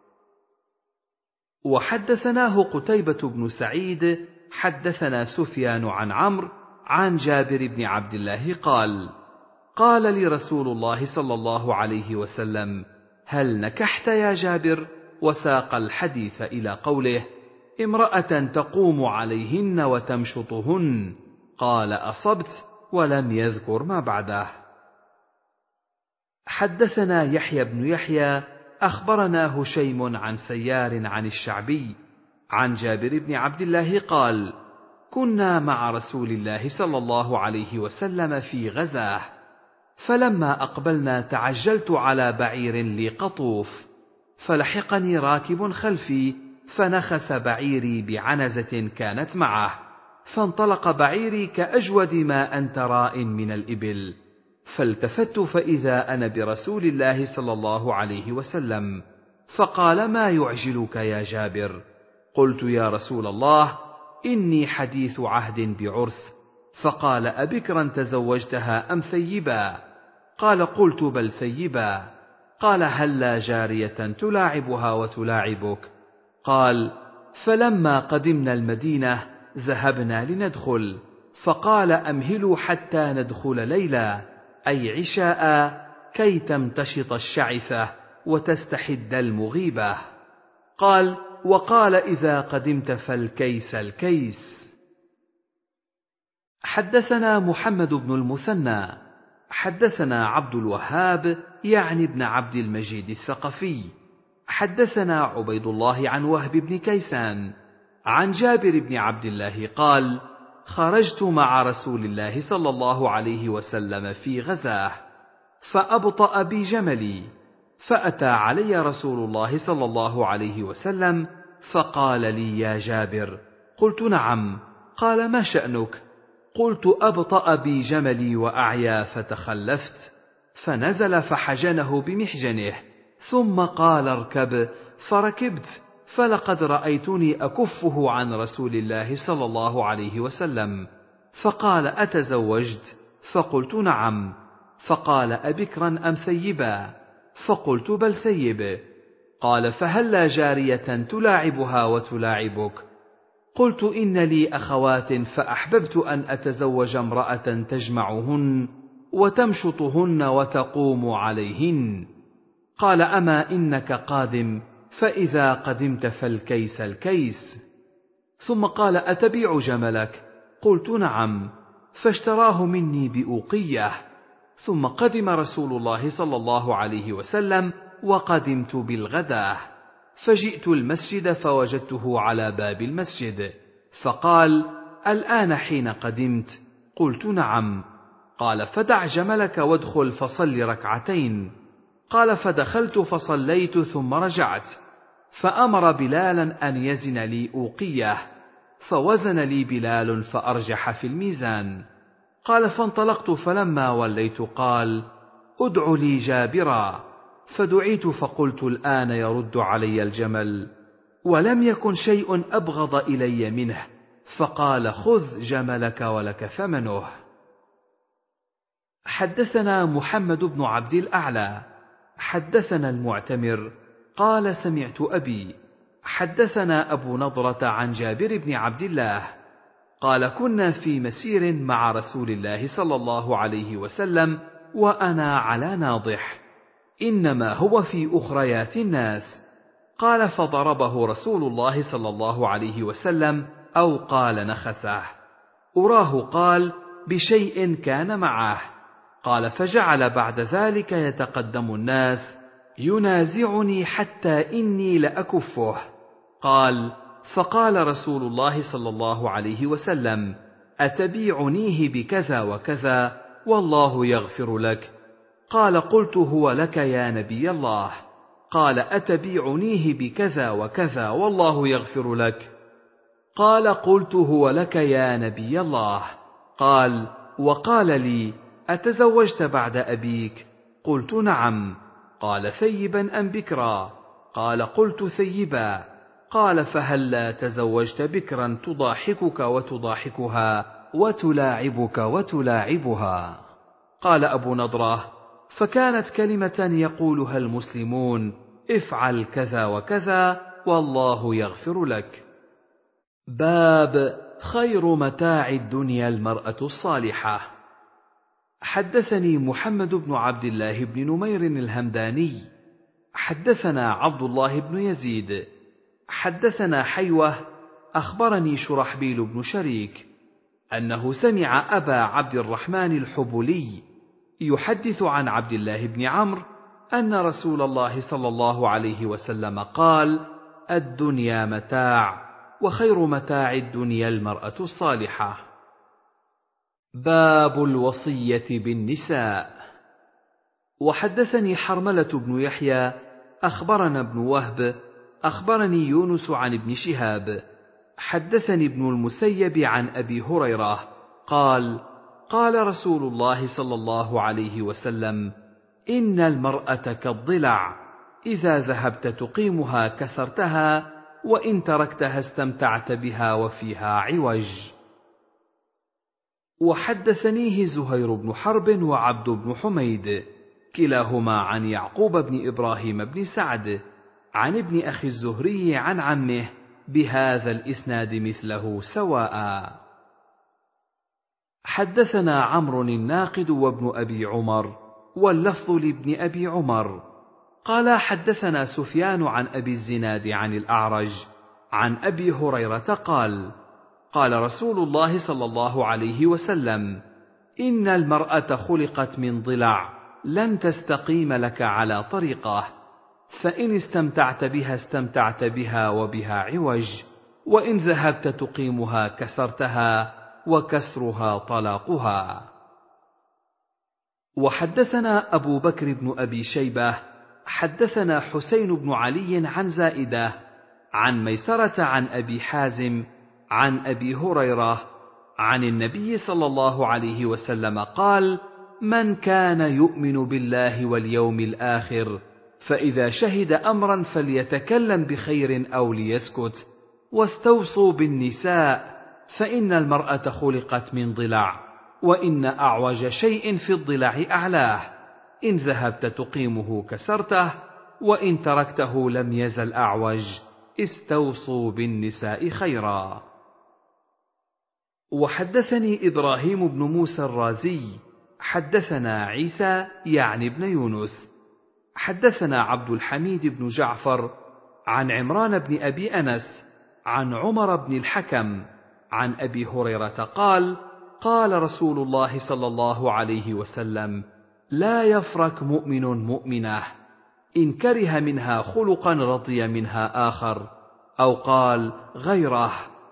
وحدثناه قتيبة بن سعيد حدثنا سفيان عن عمرو عن جابر بن عبد الله قال: قال لي رسول الله صلى الله عليه وسلم: هل نكحت يا جابر؟ وساق الحديث إلى قوله: امرأة تقوم عليهن وتمشطهن. قال: أصبت، ولم يذكر ما بعده. حدثنا يحيى بن يحيى أخبرنا هشيم عن سيار عن الشعبي عن جابر بن عبد الله قال: كنا مع رسول الله صلى الله عليه وسلم في غزاه، فلما أقبلنا تعجلت على بعير لي قطوف، فلحقني راكب خلفي فنخس بعيري بعنزة كانت معه، فانطلق بعيري كأجود ما أنت راء من الإبل، فالتفت فإذا أنا برسول الله صلى الله عليه وسلم، فقال: ما يعجلك يا جابر؟ قلت: يا رسول الله، إني حديث عهد بعرس. فقال: أبكرا تزوجتها أم ثيبا؟ قال: قلت بل ثيبا. قال: هلا جارية تلاعبها وتلاعبك؟ قال: فلما قدمنا المدينة ذهبنا لندخل، فقال: أمهلوا حتى ندخل ليلا، أي عشاء، كي تمتشط الشعثة وتستحد المغيبة. قال: وقال: إذا قدمت فالكيس الكيس. حدثنا محمد بن المثنى حدثنا عبد الوهاب يعني ابن عبد المجيد الثقفي حدثنا عبيد الله عن وهب بن كيسان عن جابر بن عبد الله قال: خرجت مع رسول الله صلى الله عليه وسلم في غزاه، فأبطأ بي جملي، فأتى علي رسول الله صلى الله عليه وسلم فقال لي: يا جابر؟ قلت: نعم. قال: ما شأنك؟ قلت: أبطأ بي جملي وأعيا فتخلفت، فنزل فحجنه بمحجنه، ثم قال: اركب، فركبت، فلقد رأيتني أكفه عن رسول الله صلى الله عليه وسلم، فقال: أتزوجت؟ فقلت: نعم. فقال: أبكرا أم ثيبا؟ فقلت: بل ثيب. قال: فهلا جارية تلاعبها وتلاعبك؟ قلت إن لي أخوات فأحببت أن أتزوج امرأة تجمعهن وتمشطهن وتقوم عليهن. قال أما إنك قادم، فإذا قدمت فالكيس الكيس. ثم قال أتبيع جملك؟ قلت نعم، فاشتراه مني بأوقية. ثم قدم رسول الله صلى الله عليه وسلم وقدمت بالغداة، فجئت المسجد فوجدته على باب المسجد، فقال الآن حين قدمت؟ قلت نعم. قال فدع جملك وادخل فصل ركعتين. قال فدخلت فصليت ثم رجعت، فأمر بلالا أن يزن لي أوقية، فوزن لي بلال فأرجح في الميزان. قال فانطلقت، فلما وليت قال ادع لي جابرا، فدعيت فقلت الآن يرد علي الجمل، ولم يكن شيء أبغض إلي منه، فقال خذ جملك ولك ثمنه. حدثنا محمد بن عبد الأعلى حدثنا المعتمر قال سمعت أبي حدثنا أبو نضرة عن جابر بن عبد الله قال كنا في مسير مع رسول الله صلى الله عليه وسلم وأنا على ناضح، إنما هو في أخريات الناس. قال فضربه رسول الله صلى الله عليه وسلم أو قال نخسه، أراه قال بشيء كان معه. قال فجعل بعد ذلك يتقدم الناس ينازعني حتى إني لأكفه. قال فقال رسول الله صلى الله عليه وسلم أتبيعنيه بكذا وكذا والله يغفر لك؟ قال قلت هو لك يا نبي الله. قال أتبيعنيه بكذا وكذا والله يغفر لك؟ قال قلت هو لك يا نبي الله. قال وقال لي أتزوجت بعد أبيك؟ قلت نعم. قال ثيبا أم بكرا؟ قال قلت ثيبا. قال فهلا تزوجت بكرا تضاحكك وتضاحكها وتلاعبك وتلاعبها؟ قال أبو نضرة فكانت كلمة يقولها المسلمون افعل كذا وكذا والله يغفر لك. باب خير متاع الدنيا المرأة الصالحة. حدثني محمد بن عبد الله بن نمير الهمداني حدثنا عبد الله بن يزيد حدثنا حيوة أخبرني شرحبيل بن شريك أنه سمع أبا عبد الرحمن الحبلي يحدث عن عبد الله بن عمرو أن رسول الله صلى الله عليه وسلم قال الدنيا متاع وخير متاع الدنيا المرأة الصالحة. باب الوصية بالنساء. وحدثني حرملة بن يحيى أخبرنا ابن وهب أخبرني يونس عن ابن شهاب حدثني ابن المسيب عن أبي هريرة قال قال رسول الله صلى الله عليه وسلم إن المرأة كالضلع، إذا ذهبت تقيمها كسرتها، وإن تركتها استمتعت بها وفيها عوج. وحدثنيه زهير بن حرب وعبد بن حميد كلاهما عن يعقوب بن إبراهيم بن سعد عن ابن أخي الزهري عن عمه بهذا الإسناد مثله سواء. حدثنا عمرو الناقد وابن أبي عمر واللفظ لابن أبي عمر قال حدثنا سفيان عن أبي الزناد عن الأعرج عن أبي هريرة قال قال رسول الله صلى الله عليه وسلم إن المرأة خلقت من ضلع لن تستقيم لك على طريقه، فإن استمتعت بها استمتعت بها وبها عوج، وإن ذهبت تقيمها كسرتها وكسرها طلاقها. وحدثنا أبو بكر بن أبي شيبة حدثنا حسين بن علي عن زائدة عن ميسرة عن أبي حازم عن أبي هريرة عن النبي صلى الله عليه وسلم قال من كان يؤمن بالله واليوم الآخر فإذا شهد أمرا فليتكلم بخير أو ليسكت، واستوصوا بالنساء فإن المرأة خلقت من ضلع، وإن أعوج شيء في الضلع أعلاه، إن ذهبت تقيمه كسرته، وإن تركته لم يزل أعوج، استوصوا بالنساء خيرا. وحدثني إبراهيم بن موسى الرازي حدثنا عيسى يعني بن يونس حدثنا عبد الحميد بن جعفر عن عمران بن أبي أنس عن عمر بن الحكم عن أبي هريرة قال: قال رسول الله صلى الله عليه وسلم: لا يفرك مؤمن مؤمنة إن كره منها خلقا رضي منها آخر، أو قال غيره.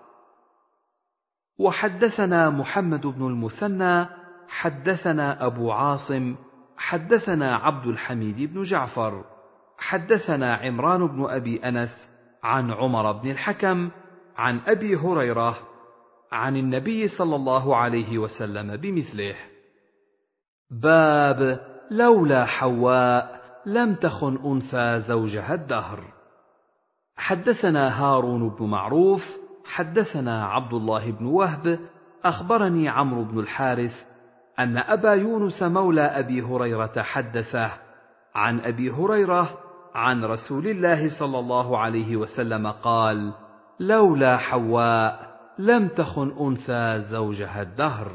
وحدثنا محمد بن المثنى حدثنا أبو عاصم حدثنا عبد الحميد بن جعفر حدثنا عمران بن أبي أنس عن عمر بن الحكم عن أبي هريرة عن النبي صلى الله عليه وسلم بمثله. باب لولا حواء لم تخن أنثى زوجها الدهر. حدثنا هارون بن معروف حدثنا عبد الله بن وهب أخبرني عمرو بن الحارث أن أبا يونس مولى أبي هريرة حدثه عن أبي هريرة عن رسول الله صلى الله عليه وسلم قال: لولا حواء لم تخن أنثى زوجها الدهر.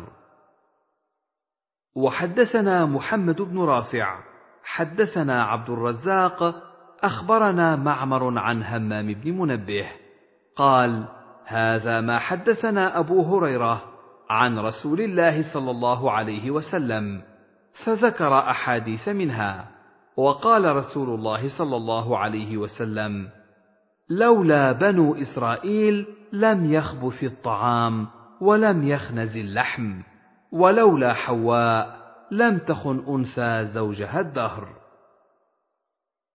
وحدثنا محمد بن رافع حدثنا عبد الرزاق أخبرنا معمر عن همام بن منبه قال: هذا ما حدثنا أبو هريرة عن رسول الله صلى الله عليه وسلم، فذكر أحاديث منها، وقال رسول الله صلى الله عليه وسلم: لولا بنو إسرائيل لم يخبث الطعام ولم يخنز اللحم، ولولا حواء لم تخن أنثى زوجها الدهر.